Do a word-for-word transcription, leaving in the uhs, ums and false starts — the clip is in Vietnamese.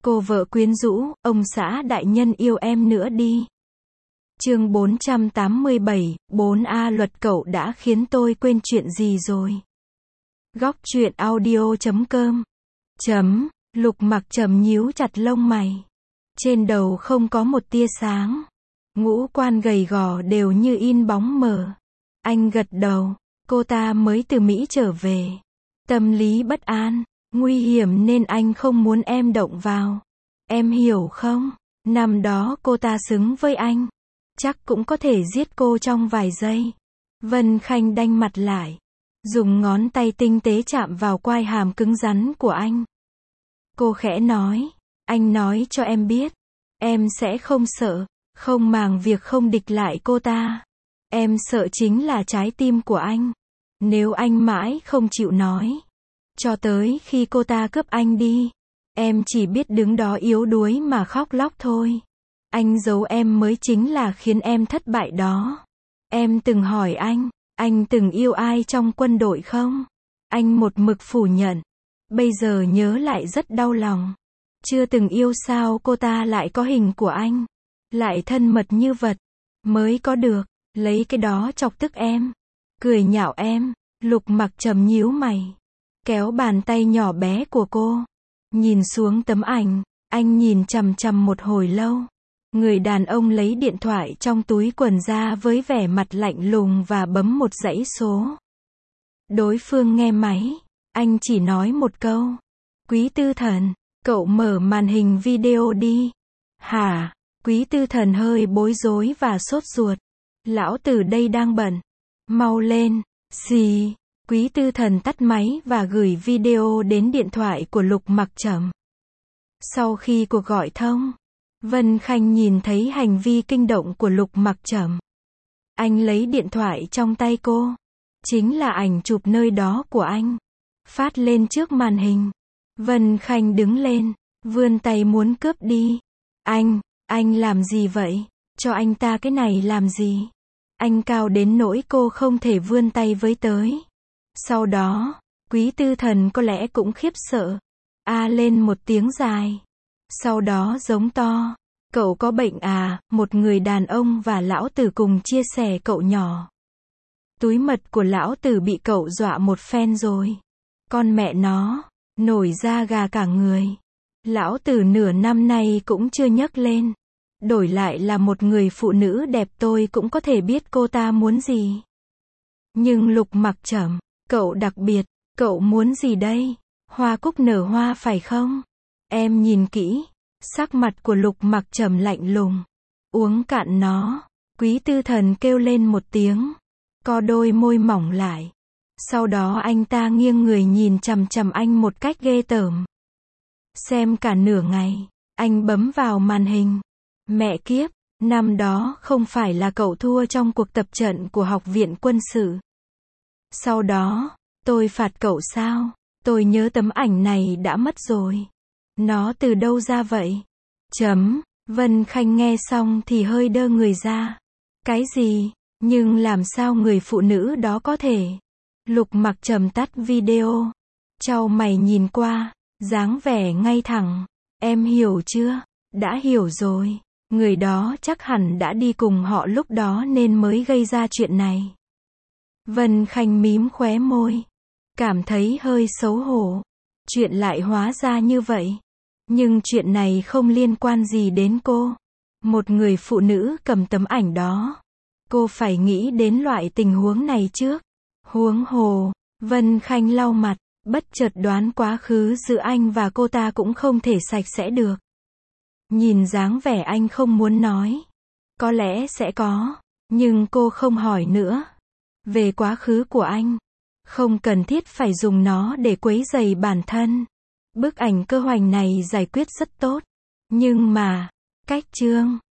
Cô vợ quyến rũ, ông xã đại nhân yêu em nữa đi. Chương bốn trăm tám mươi bảy, bốn A luật cậu đã khiến tôi quên chuyện gì rồi. Góc truyện audio chấm com. Chấm, Lục Mặc Trầm nhíu chặt lông mày. Trên đầu không có một tia sáng. Ngũ quan gầy gò đều như in bóng mờ. Anh gật đầu, cô ta mới từ Mỹ trở về. Tâm lý bất an, nguy hiểm nên anh không muốn em động vào. Em hiểu không? Năm đó cô ta xứng với anh. Chắc cũng có thể giết cô trong vài giây. Vân Khanh đanh mặt lại. Dùng ngón tay tinh tế chạm vào quai hàm cứng rắn của anh. Cô khẽ nói, anh nói cho em biết. Em sẽ không sợ, không màng việc không địch lại cô ta. Em sợ chính là trái tim của anh. Nếu anh mãi không chịu nói, cho tới khi cô ta cướp anh đi, em chỉ biết đứng đó yếu đuối mà khóc lóc thôi. Anh giấu em mới chính là khiến em thất bại đó. Em từng hỏi anh, anh từng yêu ai trong quân đội không? Anh một mực phủ nhận. Bây giờ nhớ lại rất đau lòng. Chưa từng yêu sao cô ta lại có hình của anh, lại thân mật như vật, mới có được, lấy cái đó chọc tức em, cười nhạo em. Lục Mặc Trầm nhíu mày, kéo bàn tay nhỏ bé của cô, nhìn xuống tấm ảnh, anh nhìn chằm chằm một hồi lâu. Người đàn ông lấy điện thoại trong túi quần ra với vẻ mặt lạnh lùng và bấm một dãy số. Đối phương nghe máy, anh chỉ nói một câu, Quý Tư Thần, cậu mở màn hình video đi. Hả? Quý Tư Thần hơi bối rối và sốt ruột. Lão tử đây đang bận. Mau lên. Xì. Quý Tư Thần tắt máy và gửi video đến điện thoại của Lục Mặc Trầm. Sau khi cuộc gọi thông, Vân Khanh nhìn thấy hành vi kinh động của Lục Mặc Trầm. Anh lấy điện thoại trong tay cô. Chính là ảnh chụp nơi đó của anh. Phát lên trước màn hình. Vân Khanh đứng lên, vươn tay muốn cướp đi. Anh, anh làm gì vậy? Cho anh ta cái này làm gì? Anh cao đến nỗi cô không thể vươn tay với tới. Sau đó, Quý Tư Thần có lẽ cũng khiếp sợ. A lên một tiếng dài. Sau đó giống to. Cậu có bệnh à? Một người đàn ông và lão tử cùng chia sẻ cậu nhỏ. Túi mật của lão tử bị cậu dọa một phen rồi. Con mẹ nó, nổi da gà cả người. Lão tử nửa năm nay cũng chưa nhấc lên. Đổi lại là một người phụ nữ đẹp tôi cũng có thể biết cô ta muốn gì. Nhưng Lục Mặc Trầm, cậu đặc biệt, cậu muốn gì đây? Hoa cúc nở hoa phải không? Em nhìn kỹ, sắc mặt của Lục Mặc Trầm lạnh lùng. Uống cạn nó. Quý Tư Thần kêu lên một tiếng, co đôi môi mỏng lại. Sau đó anh ta nghiêng người nhìn chằm chằm anh một cách ghê tởm. Xem cả nửa ngày, anh bấm vào màn hình. Mẹ kiếp, năm đó không phải là cậu thua trong cuộc tập trận của học viện quân sự. Sau đó, tôi phạt cậu sao? Tôi nhớ tấm ảnh này đã mất rồi. Nó từ đâu ra vậy? Chấm, Vân Khanh nghe xong thì hơi đơ người ra. Cái gì? Nhưng làm sao người phụ nữ đó có thể? Lục Mặc Trầm tắt video. Chau mày nhìn qua, dáng vẻ ngay thẳng. Em hiểu chưa? Đã hiểu rồi. Người đó chắc hẳn đã đi cùng họ lúc đó nên mới gây ra chuyện này. Vân Khanh mím khóe môi. Cảm thấy hơi xấu hổ. Chuyện lại hóa ra như vậy. Nhưng chuyện này không liên quan gì đến cô. Một người phụ nữ cầm tấm ảnh đó. Cô phải nghĩ đến loại tình huống này trước. Huống hồ, Vân Khanh lau mặt, bất chợt đoán quá khứ giữa anh và cô ta cũng không thể sạch sẽ được. Nhìn dáng vẻ anh không muốn nói. Có lẽ sẽ có, nhưng cô không hỏi nữa. Về quá khứ của anh, không cần thiết phải dùng nó để quấy rầy bản thân. Bức ảnh cơ hoành này giải quyết rất tốt. Nhưng mà, cách chương